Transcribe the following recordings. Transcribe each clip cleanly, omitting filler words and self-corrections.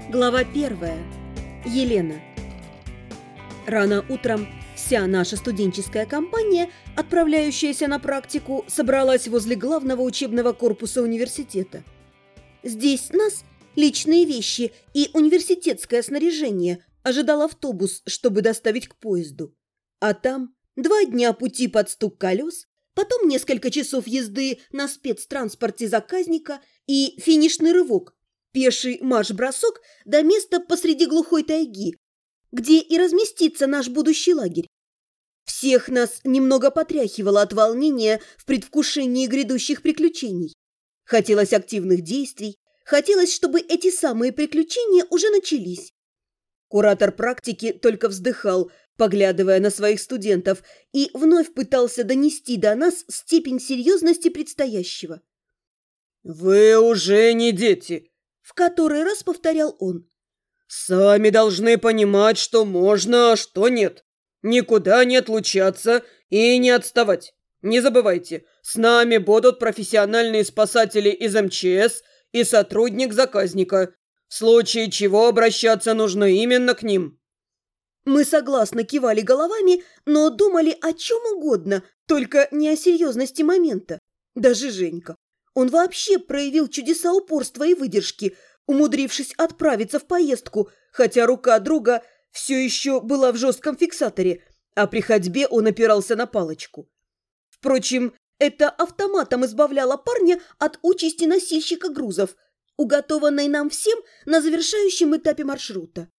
Глава 1. Елена. Рано утром вся наша студенческая компания, отправляющаяся на практику, собралась возле главного учебного корпуса университета. Здесь нас, личные вещи и университетское снаряжение, ожидал автобус, чтобы доставить к поезду. А там 2 дня пути под стук колес, потом несколько часов езды на спецтранспорте заказника и финишный рывок, пеший марш-бросок до места посреди глухой тайги, где и разместится наш будущий лагерь. Всех нас немного потряхивало от волнения в предвкушении грядущих приключений. Хотелось активных действий, хотелось, чтобы эти самые приключения уже начались. Куратор практики только вздыхал, поглядывая на своих студентов, и вновь пытался донести до нас степень серьезности предстоящего. «Вы уже не дети», — в который раз повторял он. «Сами должны понимать, что можно, а что нет. Никуда не отлучаться и не отставать. Не забывайте, с нами будут профессиональные спасатели из МЧС и сотрудник заказника. В случае чего обращаться нужно именно к ним». Мы согласно кивали головами, но думали о чем угодно, только не о серьезности момента. Даже Женька. Он вообще проявил чудеса упорства и выдержки, умудрившись отправиться в поездку, хотя рука друга все еще была в жестком фиксаторе, а при ходьбе он опирался на палочку. Впрочем, это автоматом избавляло парня от участи носильщика грузов, уготованной нам всем на завершающем этапе маршрута.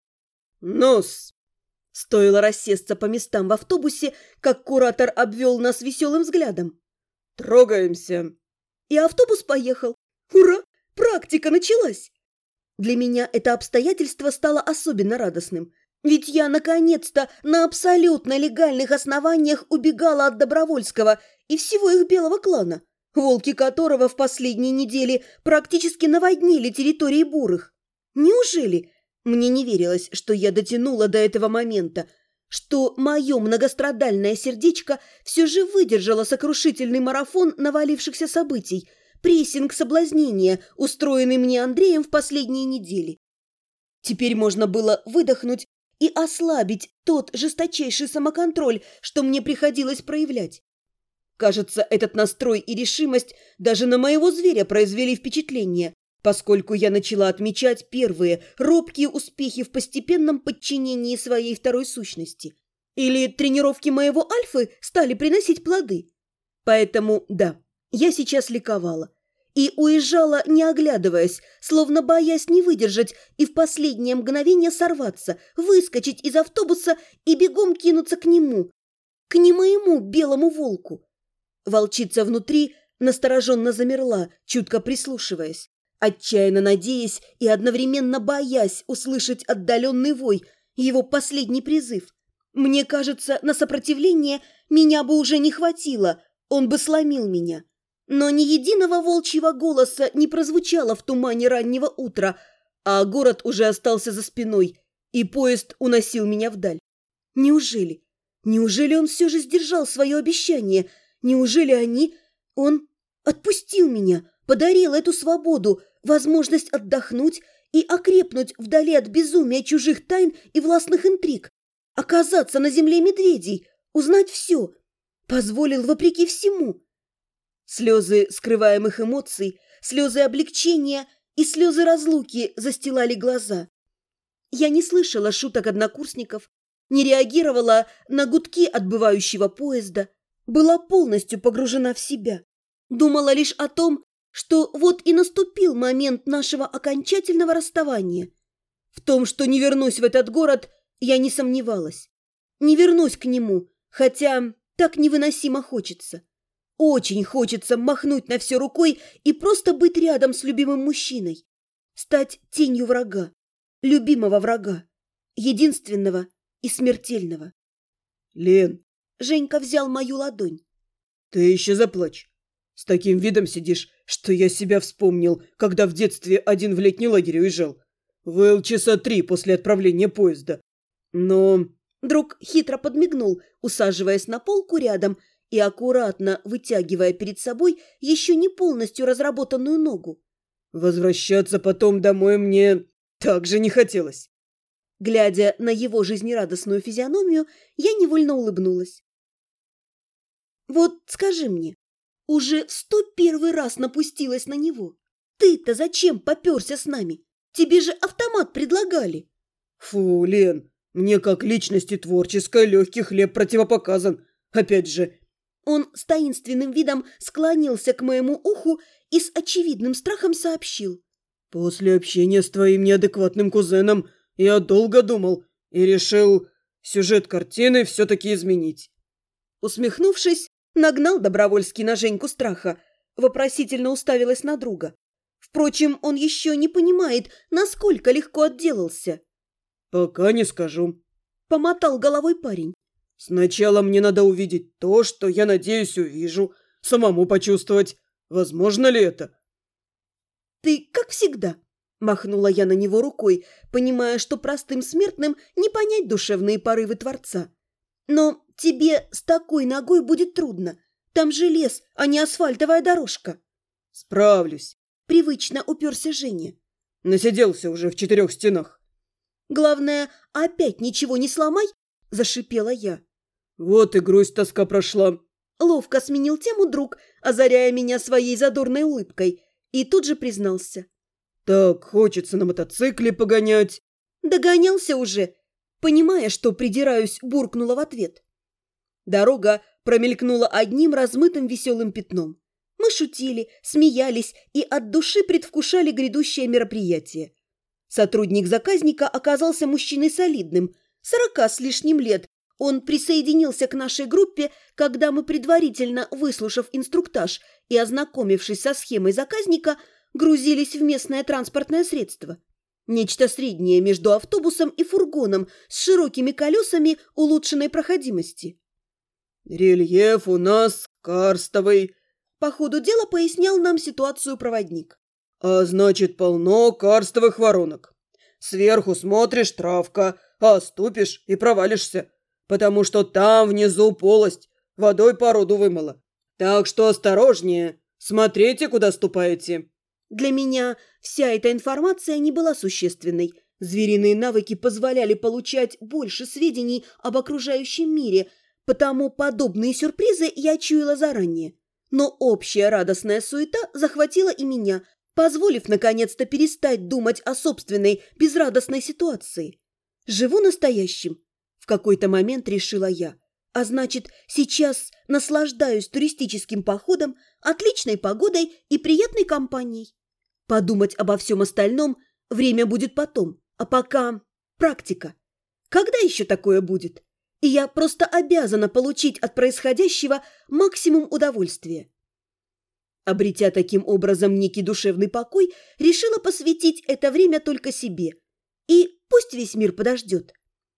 «Ну-с!» Стоило рассесться по местам в автобусе, как куратор обвел нас веселым взглядом. «Трогаемся!» И автобус поехал. Ура! Практика началась! Для меня это обстоятельство стало особенно радостным. Ведь я, наконец-то, на абсолютно легальных основаниях убегала от Добровольского и всего их белого клана, волки которого в последние недели практически наводнили территории бурых. Неужели? Мне не верилось, что я дотянула до этого момента, что мое многострадальное сердечко все же выдержало сокрушительный марафон навалившихся событий, прессинг соблазнения, устроенный мне Андреем в последние недели. Теперь можно было выдохнуть и ослабить тот жесточайший самоконтроль, что мне приходилось проявлять. Кажется, этот настрой и решимость даже на моего зверя произвели впечатление, поскольку я начала отмечать первые робкие успехи в постепенном подчинении своей второй сущности. Или тренировки моего альфы стали приносить плоды. Поэтому, да, я сейчас ликовала. И уезжала, не оглядываясь, словно боясь не выдержать и в последнее мгновение сорваться, выскочить из автобуса и бегом кинуться к нему, к не моему белому волку. Волчица внутри настороженно замерла, чутко прислушиваясь, отчаянно надеясь и одновременно боясь услышать отдаленный вой, его последний призыв. Мне кажется, на сопротивление меня бы уже не хватило, он бы сломил меня. Но ни единого волчьего голоса не прозвучало в тумане раннего утра, а город уже остался за спиной, и поезд уносил меня вдаль. Неужели? Неужели он все же сдержал свое обещание? Неужели он отпустил меня, подарил эту свободу, возможность отдохнуть и окрепнуть вдали от безумия чужих тайн и властных интриг, оказаться на земле медведей, узнать все, позволил вопреки всему? Слезы скрываемых эмоций, слезы облегчения и слезы разлуки застилали глаза. Я не слышала шуток однокурсников, не реагировала на гудки отбывающего поезда, была полностью погружена в себя. Думала лишь о том, что вот и наступил момент нашего окончательного расставания. В том, что не вернусь в этот город, я не сомневалась. Не вернусь к нему, хотя так невыносимо хочется. Очень хочется махнуть на все рукой и просто быть рядом с любимым мужчиной. Стать тенью врага, любимого врага, единственного и смертельного. «Лен!» Женька взял мою ладонь. «Ты еще заплачь. С таким видом сидишь, что я себя вспомнил, когда в детстве один в летний лагерь уезжал. Выл часа 3 после отправления поезда. Но...» Друг хитро подмигнул, усаживаясь на полку рядом и аккуратно вытягивая перед собой еще не полностью разработанную ногу. «Возвращаться потом домой мне Так же не хотелось. Глядя на его жизнерадостную физиономию, я невольно улыбнулась. Вот скажи мне, уже в 101 раз напустилась на него. Ты-то зачем попёрся с нами? Тебе же автомат предлагали. Фу, Лен, мне как личности творческой легкий хлеб противопоказан. Опять же. Он с таинственным видом склонился к моему уху и с очевидным страхом сообщил. После общения с твоим неадекватным кузеном я долго думал и решил сюжет картины все-таки изменить. Усмехнувшись, нагнал Добровольский на Женьку страха, вопросительно уставилась на друга. Впрочем, он еще не понимает, насколько легко отделался. «Пока не скажу», — помотал головой парень. «Сначала мне надо увидеть то, что я надеюсь увижу, самому почувствовать. Возможно ли это?» «Ты, как всегда», — махнула я на него рукой, понимая, что простым смертным не понять душевные порывы Творца. «Но тебе с такой ногой будет трудно. Там же лес, а не асфальтовая дорожка». «Справлюсь», — привычно уперся Женя. «Насиделся уже в 4 стенах». «Главное, опять ничего не сломай», — зашипела я. «Вот и грусть-тоска прошла». Ловко сменил тему друг, озаряя меня своей задорной улыбкой, и тут же признался. «Так, хочется на мотоцикле погонять». «Догонялся уже», понимая, что придираюсь, буркнула в ответ. Дорога промелькнула одним размытым веселым пятном. Мы шутили, смеялись и от души предвкушали грядущее мероприятие. Сотрудник заказника оказался мужчиной солидным, 40 с лишним лет. Он присоединился к нашей группе, когда мы, предварительно выслушав инструктаж и ознакомившись со схемой заказника, грузились в местное транспортное средство. Нечто среднее между автобусом и фургоном с широкими колесами улучшенной проходимости. «Рельеф у нас карстовый», — по ходу дела пояснял нам ситуацию проводник. «А значит, полно карстовых воронок. Сверху смотришь — травка, а ступишь и провалишься, потому что там внизу полость, водой породу вымыло. Так что осторожнее, смотрите, куда ступаете». Для меня вся эта информация не была существенной. Звериные навыки позволяли получать больше сведений об окружающем мире, потому подобные сюрпризы я чуяла заранее. Но общая радостная суета захватила и меня, позволив наконец-то перестать думать о собственной безрадостной ситуации. Живу настоящим, в какой-то момент решила я. А значит, сейчас наслаждаюсь туристическим походом, отличной погодой и приятной компанией. Подумать обо всем остальном время будет потом, а пока практика. Когда еще такое будет? И я просто обязана получить от происходящего максимум удовольствия. Обретя таким образом некий душевный покой, решила посвятить это время только себе. И пусть весь мир подождет.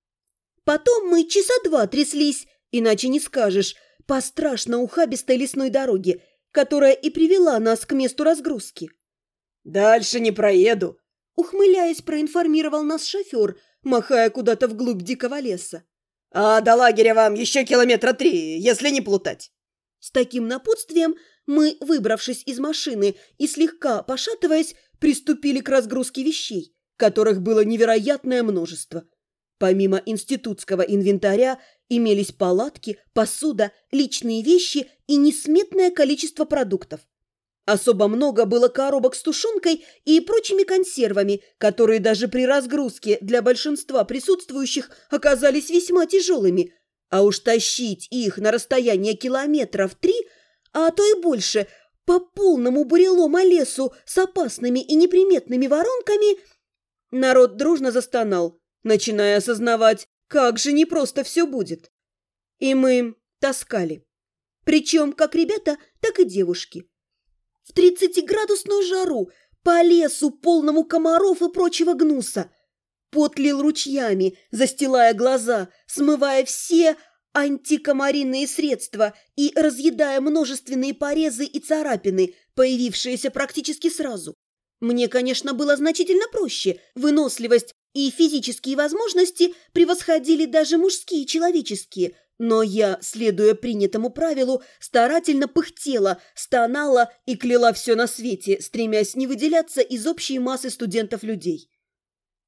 Потом мы часа 2 тряслись, иначе не скажешь, по страшно ухабистой лесной дороге, которая и привела нас к месту разгрузки. «Дальше не проеду», — ухмыляясь, проинформировал нас шофер, махая куда-то вглубь дикого леса. «А до лагеря вам еще 3 километра, если не плутать». С таким напутствием мы, выбравшись из машины и слегка пошатываясь, приступили к разгрузке вещей, которых было невероятное множество. Помимо институтского инвентаря имелись палатки, посуда, личные вещи и несметное количество продуктов. Особо много было коробок с тушенкой и прочими консервами, которые даже при разгрузке для большинства присутствующих оказались весьма тяжелыми. А уж тащить их на расстояние 3 километров, а то и больше, по полному бурелому лесу с опасными и неприметными воронками, народ дружно застонал, начиная осознавать, как же непросто все будет. И мы таскали. Причем как ребята, так и девушки. В 30-градусную жару, по лесу, полному комаров и прочего гнуса. Пот лил ручьями, застилая глаза, смывая все антикомаринные средства и разъедая множественные порезы и царапины, появившиеся практически сразу. Мне, конечно, было значительно проще. Выносливость и физические возможности превосходили даже мужские человеческие, но я, следуя принятому правилу, старательно пыхтела, стонала и кляла все на свете, стремясь не выделяться из общей массы студентов-людей.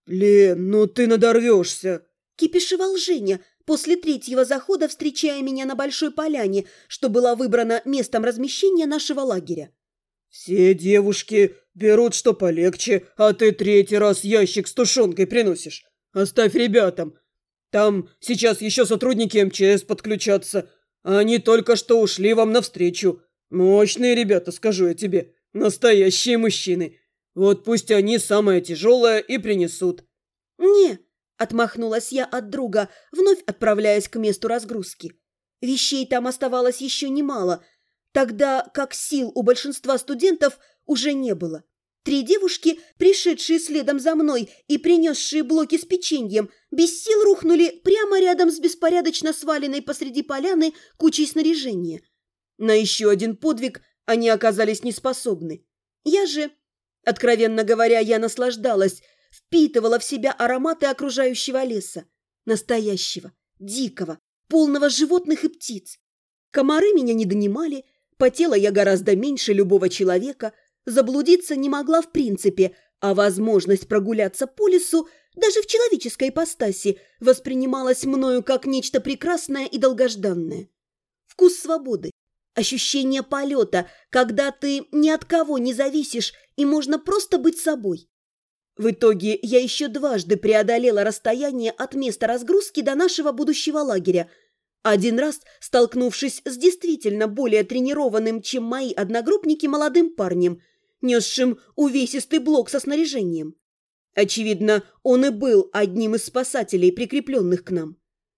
«Лен, ну ты надорвешься!» – кипишевал Женя после третьего захода, встречая меня на большой поляне, что была выбрана местом размещения нашего лагеря. «Все девушки берут что полегче, а ты третий раз ящик с тушенкой приносишь. Оставь ребятам. Там сейчас еще сотрудники МЧС подключатся. Они только что ушли вам навстречу. Мощные ребята, скажу я тебе. Настоящие мужчины. Вот пусть они самое тяжелое и принесут». «Не», – отмахнулась я от друга, вновь отправляясь к месту разгрузки. Вещей там оставалось еще немало, тогда как сил у большинства студентов уже не было. 3 девушки, пришедшие следом за мной и принесшие блоки с печеньем, без сил рухнули прямо рядом с беспорядочно сваленной посреди поляны кучей снаряжения. На еще один подвиг они оказались неспособны. Я же, откровенно говоря, я наслаждалась, впитывала в себя ароматы окружающего леса. Настоящего, дикого, полного животных и птиц. Комары меня не донимали, потела я гораздо меньше любого человека, заблудиться не могла в принципе, а возможность прогуляться по лесу даже в человеческой ипостаси воспринималась мною как нечто прекрасное и долгожданное. Вкус свободы, ощущение полета, когда ты ни от кого не зависишь и можно просто быть собой. В итоге я еще дважды преодолела расстояние от места разгрузки до нашего будущего лагеря, один раз столкнувшись с действительно более тренированным, чем мои одногруппники, молодым парнем, несшим увесистый блок со снаряжением. Очевидно, он и был одним из спасателей, прикрепленных к нам.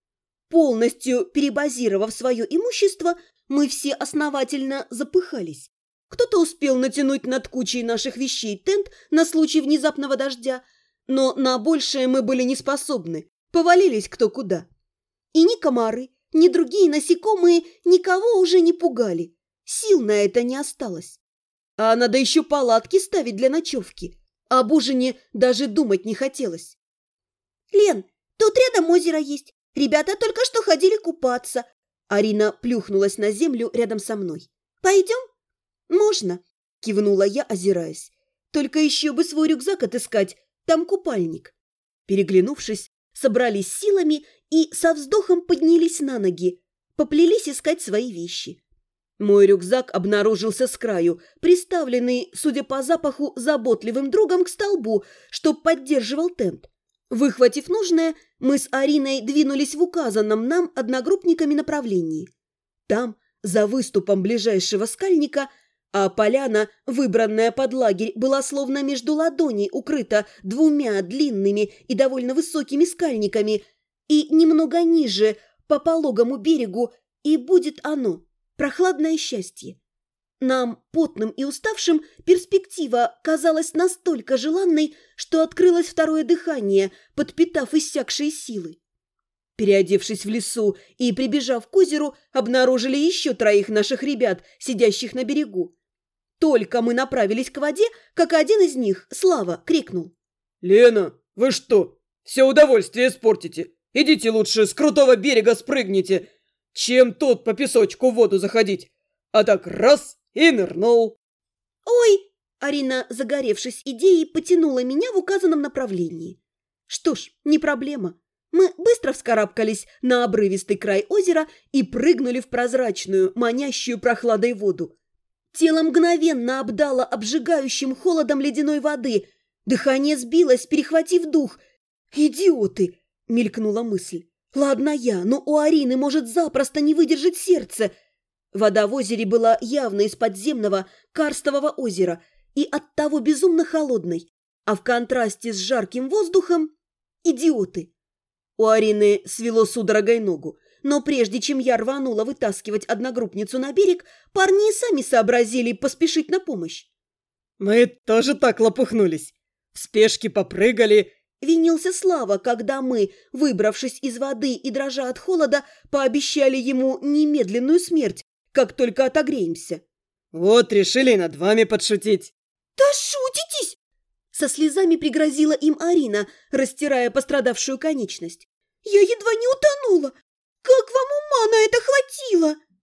Полностью перебазировав свое имущество, мы все основательно запыхались. Кто-то успел натянуть над кучей наших вещей тент на случай внезапного дождя, но на большее мы были не способны, повалились кто куда. И ни комары, ни другие насекомые никого уже не пугали, сил на это не осталось. А надо еще палатки ставить для ночевки. Об ужине даже думать не хотелось. «Лен, тут рядом озеро есть. Ребята только что ходили купаться». Арина плюхнулась на землю рядом со мной. «Пойдем?» «Можно», – кивнула я, озираясь. «Только еще бы свой рюкзак отыскать, там купальник». Переглянувшись, собрались силами и со вздохом поднялись на ноги, поплелись искать свои вещи. Мой рюкзак обнаружился с краю, приставленный, судя по запаху, заботливым другом к столбу, что поддерживал тент. Выхватив нужное, мы с Ариной двинулись в указанном нам одногруппниками направлении. Там, за выступом ближайшего скальника, а поляна, выбранная под лагерь, была словно между ладоней укрыта 2 длинными и довольно высокими скальниками, и немного ниже, по пологому берегу, и будет оно. Прохладное счастье. Нам, потным и уставшим, перспектива казалась настолько желанной, что открылось второе дыхание, подпитав иссякшие силы. Переодевшись в лесу и прибежав к озеру, обнаружили еще 3 наших ребят, сидящих на берегу. Только мы направились к воде, как один из них, Слава, крикнул: «Лена, вы что, все удовольствие испортите? Идите лучше с крутого берега спрыгните, чем тут по песочку в воду заходить. А так раз и нырнул». «Ой!» – Арина, загоревшись идеей, потянула меня в указанном направлении. Что ж, не проблема. Мы быстро вскарабкались на обрывистый край озера и прыгнули в прозрачную, манящую прохладой воду. Тело мгновенно обдало обжигающим холодом ледяной воды. Дыхание сбилось, перехватив дух. «Идиоты!» – мелькнула мысль. «Ладно я, но у Арины может запросто не выдержать сердце». Вода в озере была явно из подземного карстового озера и оттого безумно холодной, а в контрасте с жарким воздухом – идиоты. У Арины свело судорогой ногу, но прежде чем я рванула вытаскивать одногруппницу на берег, парни сами сообразили поспешить на помощь. «Мы тоже так лопухнулись. В спешке попрыгали», – винился Слава, когда мы, выбравшись из воды и дрожа от холода, пообещали ему немедленную смерть, как только отогреемся. «Вот решили над вами подшутить». «Да шутитесь!» – со слезами пригрозила им Арина, растирая пострадавшую конечность. «Я едва не утонула! Как вам ума на это хватило?»